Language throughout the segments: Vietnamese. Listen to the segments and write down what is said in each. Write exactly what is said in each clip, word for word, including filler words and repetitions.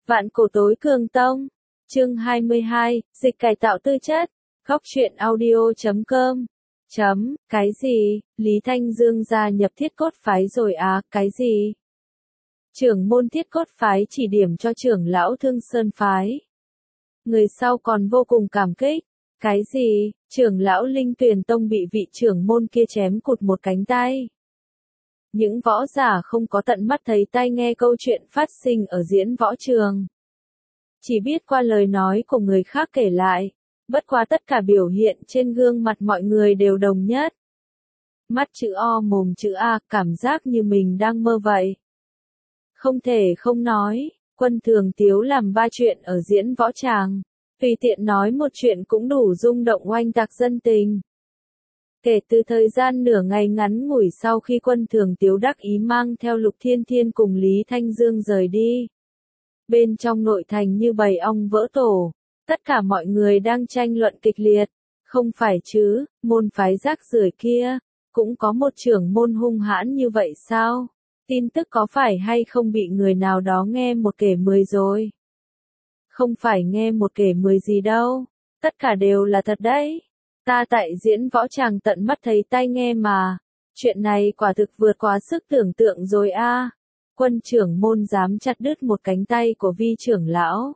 Vạn cổ tối cường tông. Chương hai mươi hai, dịch cải tạo tư chất. Góc truyện audio chấm com. Chấm, cái gì? Lý Thanh Dương gia nhập Thiết Cốt phái rồi à, cái gì? Trưởng môn Thiết Cốt phái chỉ điểm cho trưởng lão Thương Sơn phái. Người sau còn vô cùng cảm kích. Cái gì? Trưởng lão Linh Tuyền Tông bị vị trưởng môn kia chém cụt một cánh tay. Những võ giả không có tận mắt thấy tai nghe câu chuyện phát sinh ở diễn võ trường. Chỉ biết qua lời nói của người khác kể lại. Bất quá tất cả biểu hiện trên gương mặt mọi người đều đồng nhất. Mắt chữ O mồm chữ A, cảm giác như mình đang mơ vậy. Không thể không nói, Quân Thường Tiếu làm ba chuyện ở diễn võ tràng. Tùy tiện nói một chuyện cũng đủ rung động oanh tạc dân tình. Kể từ thời gian nửa ngày ngắn ngủi sau khi Quân Thường Tiếu đắc ý mang theo Lục Thiên Thiên cùng Lý Thanh Dương rời đi. Bên trong nội thành như bầy ong vỡ tổ, tất cả mọi người đang tranh luận kịch liệt. Không phải chứ, môn phái rác rưởi kia, cũng có một trưởng môn hung hãn như vậy sao? Tin tức có phải hay không bị người nào đó nghe một kể mười rồi? Không phải nghe một kể mười gì đâu, tất cả đều là thật đấy. Ta tại diễn võ tràng tận mắt thấy tai nghe mà, chuyện này quả thực vượt quá sức tưởng tượng rồi a. À. Quân trưởng môn dám chặt đứt một cánh tay của vi trưởng lão.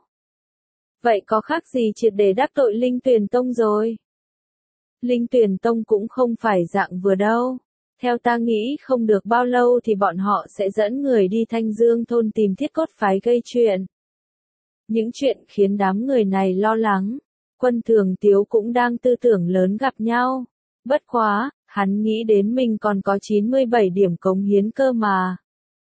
Vậy có khác gì triệt để đắc tội Linh Tuyền Tông rồi? Linh Tuyền Tông cũng không phải dạng vừa đâu. Theo ta nghĩ không được bao lâu thì bọn họ sẽ dẫn người đi Thanh Dương thôn tìm Thiết Cốt phái gây chuyện. Những chuyện khiến đám người này lo lắng. Quân Thường Tiếu cũng đang tư tưởng lớn gặp nhau. Bất quá, hắn nghĩ đến mình còn có chín mươi bảy điểm cống hiến cơ mà.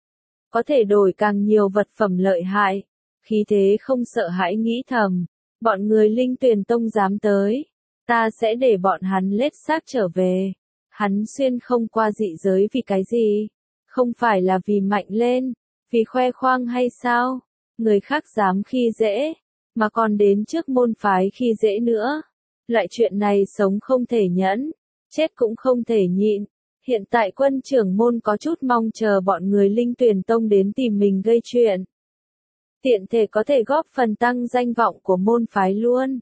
Có thể đổi càng nhiều vật phẩm lợi hại. Khí thế không sợ hãi nghĩ thầm. Bọn người Linh Tuyền Tông dám tới. Ta sẽ để bọn hắn lết xác trở về. Hắn xuyên không qua dị giới vì cái gì? Không phải là vì mạnh lên, vì khoe khoang hay sao? Người khác dám khi dễ, mà còn đến trước môn phái khi dễ nữa. Loại chuyện này sống không thể nhẫn, chết cũng không thể nhịn. Hiện tại quân trưởng môn có chút mong chờ bọn người Linh Tuyền Tông đến tìm mình gây chuyện. Tiện thể có thể góp phần tăng danh vọng của môn phái luôn.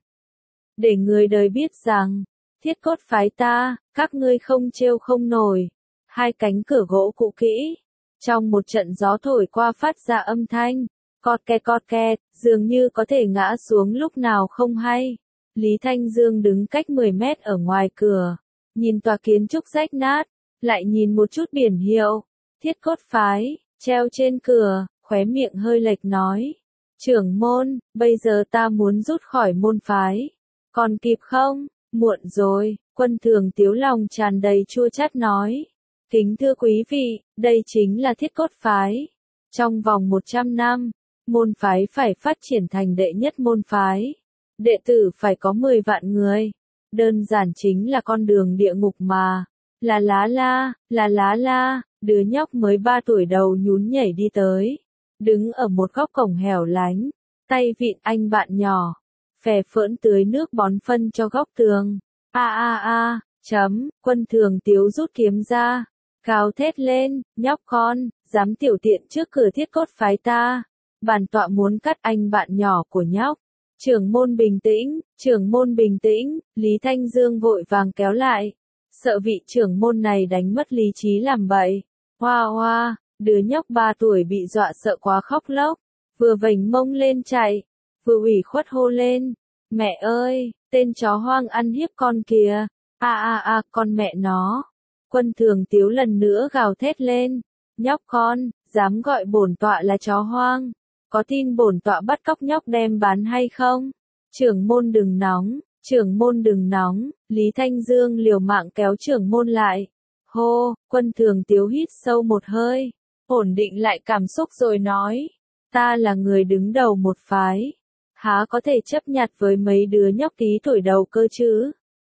Để người đời biết rằng, Thiết Cốt phái ta, các ngươi không trêu không nổi. Hai cánh cửa gỗ cũ kỹ. Trong một trận gió thổi qua phát ra âm thanh. Cọt ke cọt ke, dường như có thể ngã xuống lúc nào không hay. Lý Thanh Dương đứng cách mười mét ở ngoài cửa. Nhìn tòa kiến trúc rách nát. Lại nhìn một chút biển hiệu. Thiết Cốt phái, treo trên cửa, khóe miệng hơi lệch nói. Trưởng môn, bây giờ ta muốn rút khỏi môn phái. Còn kịp không? Muộn rồi, Quân Thường Tiếu lòng tràn đầy chua chát nói. Kính thưa quý vị, đây chính là Thiết Cốt phái. Trong vòng một trăm năm, môn phái phải phát triển thành đệ nhất môn phái. Đệ tử phải có mười vạn người. Đơn giản chính là con đường địa ngục mà. Là lá la, là lá la, đứa nhóc mới ba tuổi đầu nhún nhảy đi tới. Đứng ở một góc cổng hẻo lánh, tay vịn anh bạn nhỏ. Phè phỡn tưới nước bón phân cho góc tường. A a a, chấm, Quân Thường Tiếu rút kiếm ra. Gào thét lên, nhóc con, dám tiểu tiện trước cửa Thiết Cốt phái ta. Bản tọa muốn cắt anh bạn nhỏ của nhóc. Trưởng môn bình tĩnh, trưởng môn bình tĩnh, Lý Thanh Dương vội vàng kéo lại. Sợ vị trưởng môn này đánh mất lý trí làm bậy. Hoa hoa, đứa nhóc ba tuổi bị dọa sợ quá khóc lóc. Vừa vểnh mông lên chạy. Vừa ủy khuất hô lên, mẹ ơi, tên chó hoang ăn hiếp con kìa, a a a, con mẹ nó. Quân Thường Tiếu lần nữa gào thét lên, nhóc con, dám gọi bổn tọa là chó hoang, có tin bổn tọa bắt cóc nhóc đem bán hay không? Trưởng môn đừng nóng, trưởng môn đừng nóng, Lý Thanh Dương liều mạng kéo trưởng môn lại. Hô, Quân Thường Tiếu hít sâu một hơi, ổn định lại cảm xúc rồi nói, ta là người đứng đầu một phái. Há có thể chấp nhặt với mấy đứa nhóc tí tuổi đầu cơ chứ?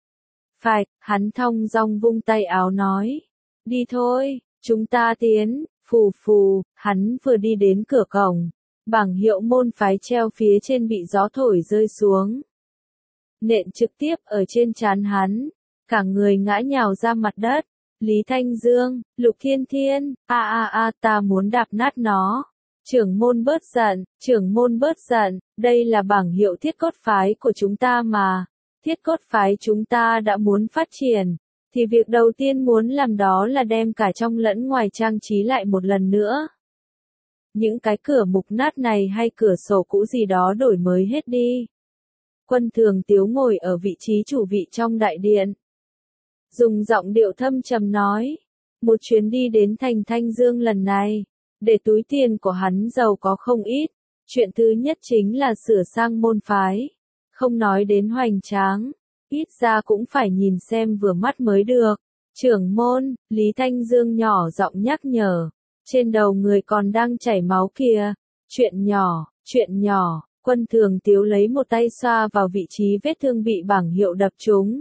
Phải, hắn thong dong vung tay áo nói. Đi thôi, chúng ta tiến, phù phù, hắn vừa đi đến cửa cổng. Bảng hiệu môn phái treo phía trên bị gió thổi rơi xuống. Nện trực tiếp ở trên trán hắn, cả người ngã nhào ra mặt đất. Lý Thanh Dương, Lục Thiên Thiên, a a a ta muốn đạp nát nó. Trưởng môn bớt giận, trưởng môn bớt giận, đây là bảng hiệu thiết cốt phái của chúng ta mà. Thiết cốt phái chúng ta đã muốn phát triển, thì việc đầu tiên muốn làm đó là đem cả trong lẫn ngoài trang trí lại một lần nữa. Những cái cửa mục nát này hay cửa sổ cũ gì đó đổi mới hết đi. Quân Thường Tiếu ngồi ở vị trí chủ vị trong đại điện. Dùng giọng điệu thâm trầm nói, một chuyến đi đến thành Thanh Dương lần này, để túi tiền của hắn giàu có không ít. Chuyện thứ nhất chính là sửa sang môn phái. Không nói đến hoành tráng, ít ra cũng phải nhìn xem vừa mắt mới được. Trưởng môn, Lý Thanh Dương nhỏ giọng nhắc nhở. Trên đầu người còn đang chảy máu kìa. Chuyện nhỏ, chuyện nhỏ. Quân Thường Tiếu lấy một tay xoa vào vị trí vết thương bị bảng hiệu đập trúng.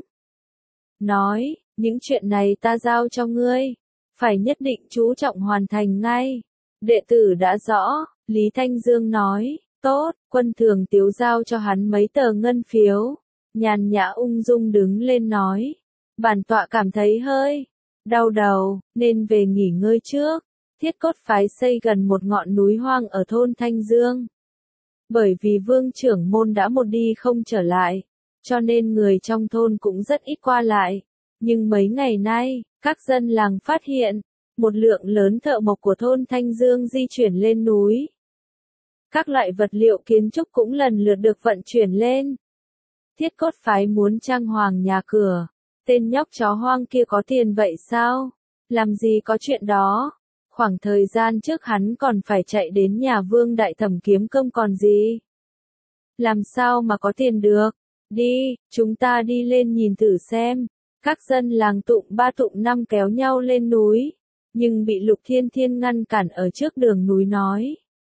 Nói, những chuyện này ta giao cho ngươi. Phải nhất định chú trọng hoàn thành ngay. Đệ tử đã rõ, Lý Thanh Dương nói. Tốt, Quân Thường Tiếu giao cho hắn mấy tờ ngân phiếu. Nhàn nhã ung dung đứng lên nói. Bản tọa cảm thấy hơi đau đầu, nên về nghỉ ngơi trước. Thiết cốt phái xây gần một ngọn núi hoang ở thôn Thanh Dương. Bởi vì vương trưởng môn đã một đi không trở lại, cho nên người trong thôn cũng rất ít qua lại. Nhưng mấy ngày nay, các dân làng phát hiện, một lượng lớn thợ mộc của thôn Thanh Dương di chuyển lên núi. Các loại vật liệu kiến trúc cũng lần lượt được vận chuyển lên. Thiết cốt phái muốn trang hoàng nhà cửa. Tên nhóc chó hoang kia có tiền vậy sao? Làm gì có chuyện đó? Khoảng thời gian trước hắn còn phải chạy đến nhà Vương Đại Thẩm kiếm cơm còn gì. Làm sao mà có tiền được? Đi, chúng ta đi lên nhìn thử xem. Các dân làng tụng ba tụng năm kéo nhau lên núi, nhưng bị Lục Thiên Thiên ngăn cản ở trước đường núi nói.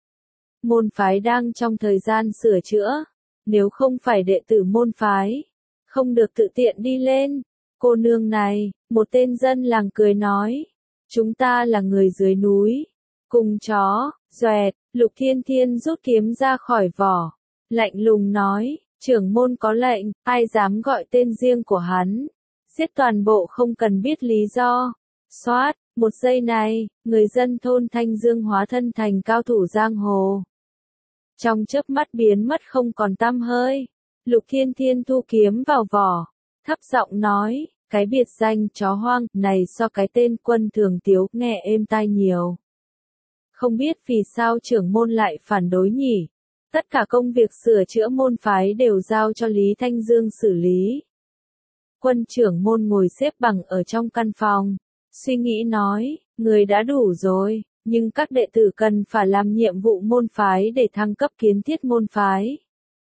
Môn phái đang trong thời gian sửa chữa, nếu không phải đệ tử môn phái, không được tự tiện đi lên. Cô nương này, một tên dân làng cười nói. Chúng ta là người dưới núi. Cùng chó, doẹt, Lục Thiên Thiên rút kiếm ra khỏi vỏ. Lạnh lùng nói, trưởng môn có lệnh, ai dám gọi tên riêng của hắn. Giết toàn bộ không cần biết lý do. Xoát, một giây này, người dân thôn Thanh Dương hóa thân thành cao thủ giang hồ. Trong chớp mắt biến mất không còn tăm hơi. Lục Thiên Thiên thu kiếm vào vỏ. Thấp giọng nói. Cái biệt danh chó hoang này so cái tên Quân Thường Tiếu nghe êm tai nhiều. Không biết vì sao trưởng môn lại phản đối nhỉ? Tất cả công việc sửa chữa môn phái đều giao cho Lý Thanh Dương xử lý. Quân trưởng môn ngồi xếp bằng ở trong căn phòng, suy nghĩ nói, người đã đủ rồi, nhưng các đệ tử cần phải làm nhiệm vụ môn phái để thăng cấp kiến thiết môn phái.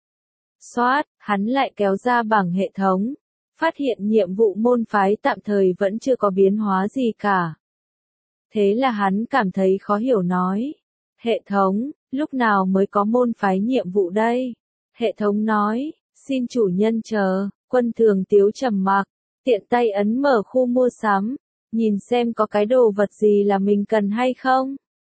Xoát, hắn lại kéo ra bảng hệ thống. Phát hiện nhiệm vụ môn phái tạm thời vẫn chưa có biến hóa gì cả. Thế là hắn cảm thấy khó hiểu nói. Hệ thống, lúc nào mới có môn phái nhiệm vụ đây? Hệ thống nói, xin chủ nhân chờ. Quân Thường Tiếu trầm mặc, tiện tay ấn mở khu mua sắm, nhìn xem có cái đồ vật gì là mình cần hay không.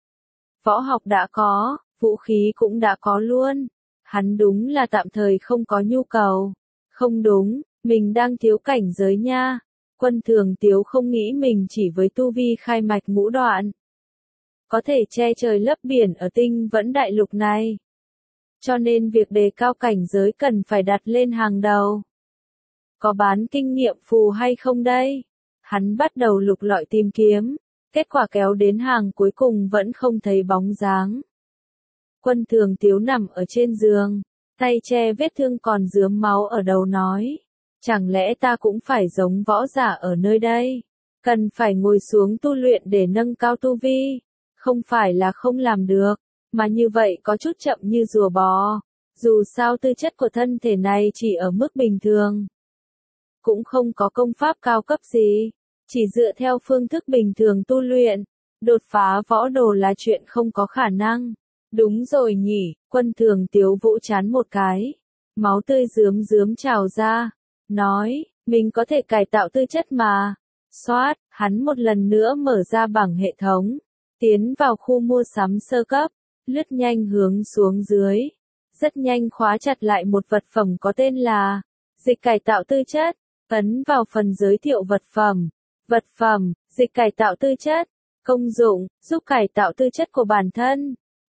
Võ học đã có, vũ khí cũng đã có luôn. Hắn đúng là tạm thời không có nhu cầu. Không đúng. Mình đang thiếu cảnh giới nha. Quân Thường Tiếu không nghĩ mình chỉ với tu vi khai mạch ngũ đoạn có thể che trời lấp biển ở tinh vẫn đại lục này. Cho nên việc đề cao cảnh giới cần phải đặt lên hàng đầu. Có bán kinh nghiệm phù hay không đây? Hắn bắt đầu lục lọi tìm kiếm. Kết quả kéo đến hàng cuối cùng vẫn không thấy bóng dáng. Quân Thường Tiếu nằm ở trên giường, tay che vết thương còn rướm máu ở đầu nói. Chẳng lẽ ta cũng phải giống võ giả ở nơi đây? Cần phải ngồi xuống tu luyện để nâng cao tu vi. Không phải là không làm được, mà như vậy có chút chậm như rùa bò. Dù sao tư chất của thân thể này chỉ ở mức bình thường. Cũng không có công pháp cao cấp gì. Chỉ dựa theo phương thức bình thường tu luyện. Đột phá võ đồ là chuyện không có khả năng. Đúng rồi nhỉ, Quân Thường Tiếu vỗ chán một cái. Máu tươi rướm rướm trào ra. Nói, mình có thể cải tạo tư chất mà. Xoát, hắn một lần nữa mở ra bảng hệ thống. Tiến vào khu mua sắm sơ cấp. Lướt nhanh hướng xuống dưới. Rất nhanh khóa chặt lại một vật phẩm có tên là dịch cải tạo tư chất. Ấn vào phần giới thiệu vật phẩm. Vật phẩm, dịch cải tạo tư chất. Công dụng, giúp cải tạo tư chất của bản thân.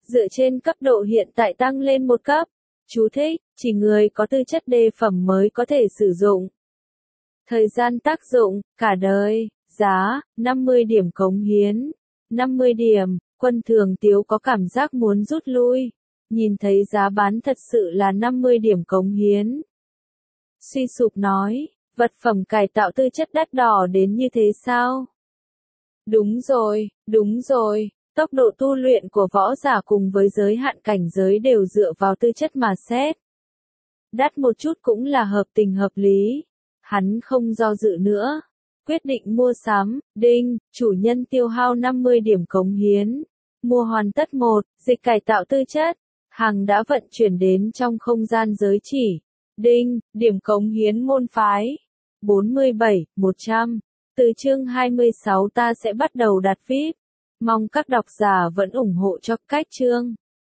dựa trên cấp độ hiện tại tăng lên một cấp. Chú thích, chỉ người có tư chất đề phẩm mới có thể sử dụng. Thời gian tác dụng, cả đời, giá, năm mươi điểm cống hiến. năm mươi điểm, Quân Thường Tiếu có cảm giác muốn rút lui. Nhìn thấy giá bán thật sự là năm mươi điểm cống hiến. Suy sụp nói, vật phẩm cải tạo tư chất đắt đỏ đến như thế sao? Đúng rồi, đúng rồi, tốc độ tu luyện của võ giả cùng với giới hạn cảnh giới đều dựa vào tư chất mà xét. Đắt một chút cũng là hợp tình hợp lý. Hắn không do dự nữa. Quyết định mua sắm, đinh, chủ nhân tiêu hao năm mươi điểm cống hiến. Mua hoàn tất một, dịch cải tạo tư chất. Hàng đã vận chuyển đến trong không gian giới chỉ. Đinh, điểm cống hiến môn phái. bốn mươi bảy, một trăm. Từ chương hai mươi sáu ta sẽ bắt đầu đặt vê i pê. Mong các độc giả vẫn ủng hộ cho cách chương.